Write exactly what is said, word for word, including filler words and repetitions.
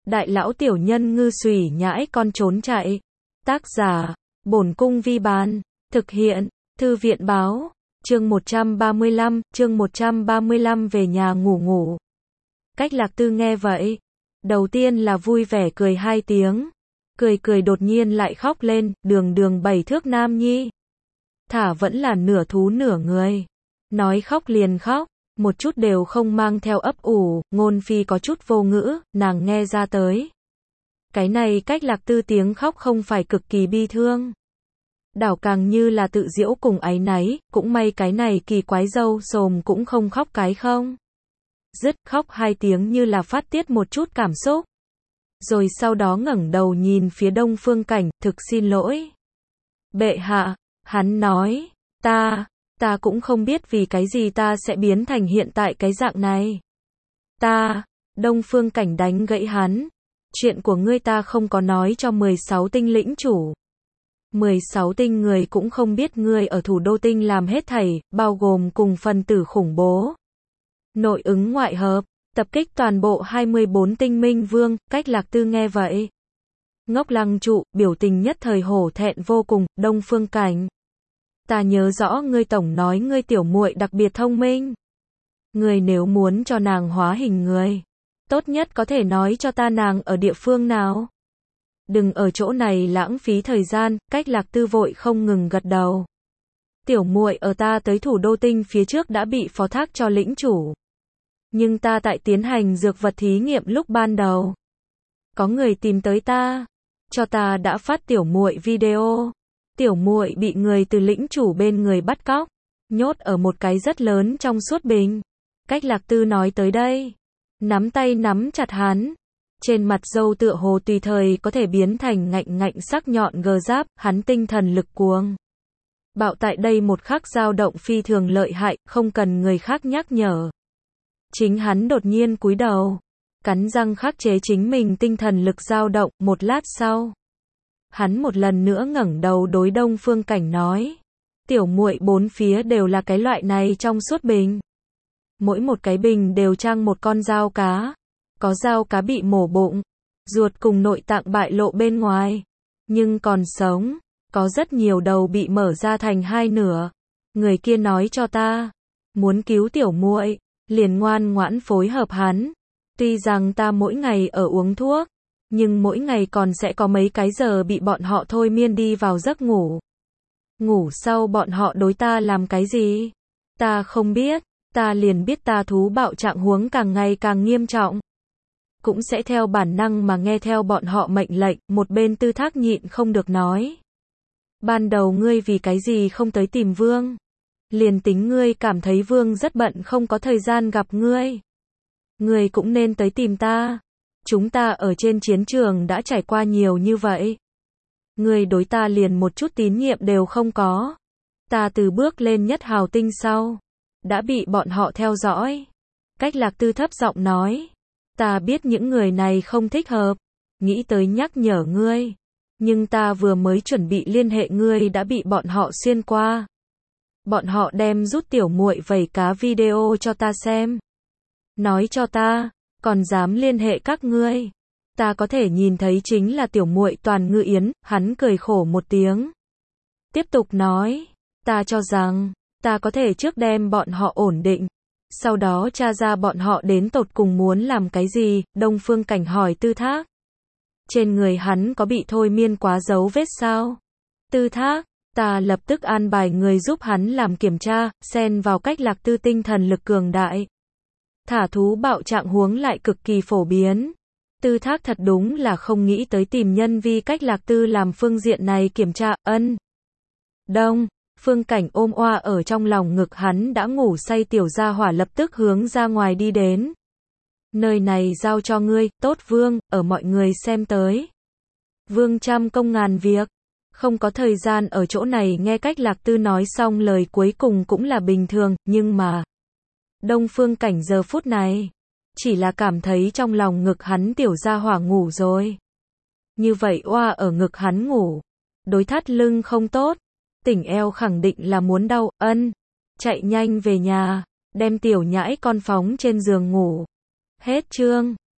đại lão tiểu nhân ngư xùy nhãi con trốn chạy. Tác giả, Bổn Cung Vi Bán. Thực hiện, Thư viện Báo. Chương một trăm ba mươi lăm, chương một trăm ba mươi lăm về nhà ngủ ngủ. Cách Lạc Tư nghe vậy, đầu tiên là vui vẻ cười hai tiếng. Cười cười đột nhiên lại khóc lên, đường đường bảy thước nam nhi. Thả vẫn là nửa thú nửa người. Nói khóc liền khóc, một chút đều không mang theo ấp ủ, ngôn phi có chút vô ngữ, nàng nghe ra tới. Cái này Cách Lạc Tư tiếng khóc không phải cực kỳ bi thương. Đảo càng như là tự giễu cùng áy náy, cũng may cái này kỳ quái dâu sồm cũng không khóc cái không. Dứt khóc hai tiếng như là phát tiết một chút cảm xúc. Rồi sau đó ngẩng đầu nhìn phía Đông Phương Cảnh, thực xin lỗi. Bệ hạ, hắn nói, ta, ta cũng không biết vì cái gì ta sẽ biến thành hiện tại cái dạng này. Ta, Đông Phương Cảnh đánh gãy hắn. Chuyện của ngươi ta không có nói cho mười sáu tinh lĩnh chủ. mười sáu tinh người cũng không biết ngươi ở thủ đô tinh làm hết thảy, bao gồm cùng phần tử khủng bố. Nội ứng ngoại hợp, tập kích toàn bộ hai mươi bốn tinh minh vương. Cách Lạc Tư nghe vậy, ngốc lăng trụ, biểu tình nhất thời hổ thẹn vô cùng. Đông Phương Cảnh, ta nhớ rõ ngươi tổng nói ngươi tiểu muội đặc biệt thông minh. Ngươi nếu muốn cho nàng hóa hình người, tốt nhất có thể nói cho ta nàng ở địa phương nào. Đừng ở chỗ này lãng phí thời gian. Cách Lạc Tư vội không ngừng gật đầu. Tiểu muội ở ta tới thủ đô tinh phía trước đã bị phó thác cho lĩnh chủ. Nhưng ta tại tiến hành dược vật thí nghiệm lúc ban đầu, có người tìm tới ta, cho ta đã phát tiểu muội video. Tiểu muội bị người từ lĩnh chủ bên người bắt cóc, nhốt ở một cái rất lớn trong suốt bình. Cách Lạc Tư nói tới đây, nắm tay nắm chặt hắn. Trên mặt râu tựa hồ tùy thời có thể biến thành ngạnh ngạnh sắc nhọn gờ giáp, hắn tinh thần lực cuồng bạo tại đây một khắc dao động phi thường lợi hại, không cần người khác nhắc nhở. Chính hắn đột nhiên cúi đầu, cắn răng khắc chế chính mình tinh thần lực dao động. Một lát sau, hắn một lần nữa ngẩng đầu đối Đông Phương Cảnh nói, tiểu muội bốn phía đều là cái loại này trong suốt bình. Mỗi một cái bình đều trang một con dao cá. Có dao cá bị mổ bụng, ruột cùng nội tạng bại lộ bên ngoài, nhưng còn sống. Có rất nhiều đầu bị mở ra thành hai nửa. Người kia nói cho ta, muốn cứu tiểu muội, liền ngoan ngoãn phối hợp hắn. Tuy rằng ta mỗi ngày ở uống thuốc, nhưng mỗi ngày còn sẽ có mấy cái giờ bị bọn họ thôi miên đi vào giấc ngủ. Ngủ sau bọn họ đối ta làm cái gì? Ta không biết, ta liền biết ta thú bạo trạng huống càng ngày càng nghiêm trọng. Cũng sẽ theo bản năng mà nghe theo bọn họ mệnh lệnh. Một bên Tư Thác nhịn không được nói, ban đầu ngươi vì cái gì không tới tìm vương? Liền tính ngươi cảm thấy vương rất bận không có thời gian gặp ngươi, ngươi cũng nên tới tìm ta. Chúng ta ở trên chiến trường đã trải qua nhiều như vậy. Ngươi đối ta liền một chút tín nhiệm đều không có. Ta từ bước lên nhất hào tinh sau, đã bị bọn họ theo dõi. Cách Lạc Tư thấp giọng nói, ta biết những người này không thích hợp, nghĩ tới nhắc nhở ngươi. Nhưng ta vừa mới chuẩn bị liên hệ ngươi đã bị bọn họ xuyên qua. Bọn họ đem rút tiểu muội vẩy cá video cho ta xem. Nói cho ta, còn dám liên hệ các ngươi. Ta có thể nhìn thấy chính là tiểu muội Toàn Ngư Yến. Hắn cười khổ một tiếng, tiếp tục nói, ta cho rằng, ta có thể trước đem bọn họ ổn định. Sau đó tra ra bọn họ đến tột cùng muốn làm cái gì. Đông Phương Cảnh hỏi Tư Thác, trên người hắn có bị thôi miên quá dấu vết sao? Tư Thác, ta lập tức an bài người giúp hắn làm kiểm tra, xen vào Cách Lạc Tư tinh thần lực cường đại. Thả thú bạo trạng huống lại cực kỳ phổ biến. Tư Thác thật đúng là không nghĩ tới tìm nhân vi Cách Lạc Tư làm phương diện này kiểm tra. Ân. Đông Phương Cảnh ôm oa ở trong lòng ngực hắn đã ngủ say tiểu gia hỏa lập tức hướng ra ngoài đi đến. Nơi này giao cho ngươi. Tốt vương, ở mọi người xem tới. Vương trăm công ngàn việc, không có thời gian ở chỗ này nghe Cách Lạc Tư nói xong lời cuối cùng cũng là bình thường, nhưng mà Đông Phương Cảnh giờ phút này chỉ là cảm thấy trong lòng ngực hắn tiểu gia hỏa ngủ rồi. Như vậy oa ở ngực hắn ngủ, đối thắt lưng không tốt, tỉnh eo khẳng định là muốn đau. Ân, chạy nhanh về nhà, đem tiểu nhãi con phóng trên giường ngủ. Hết chương.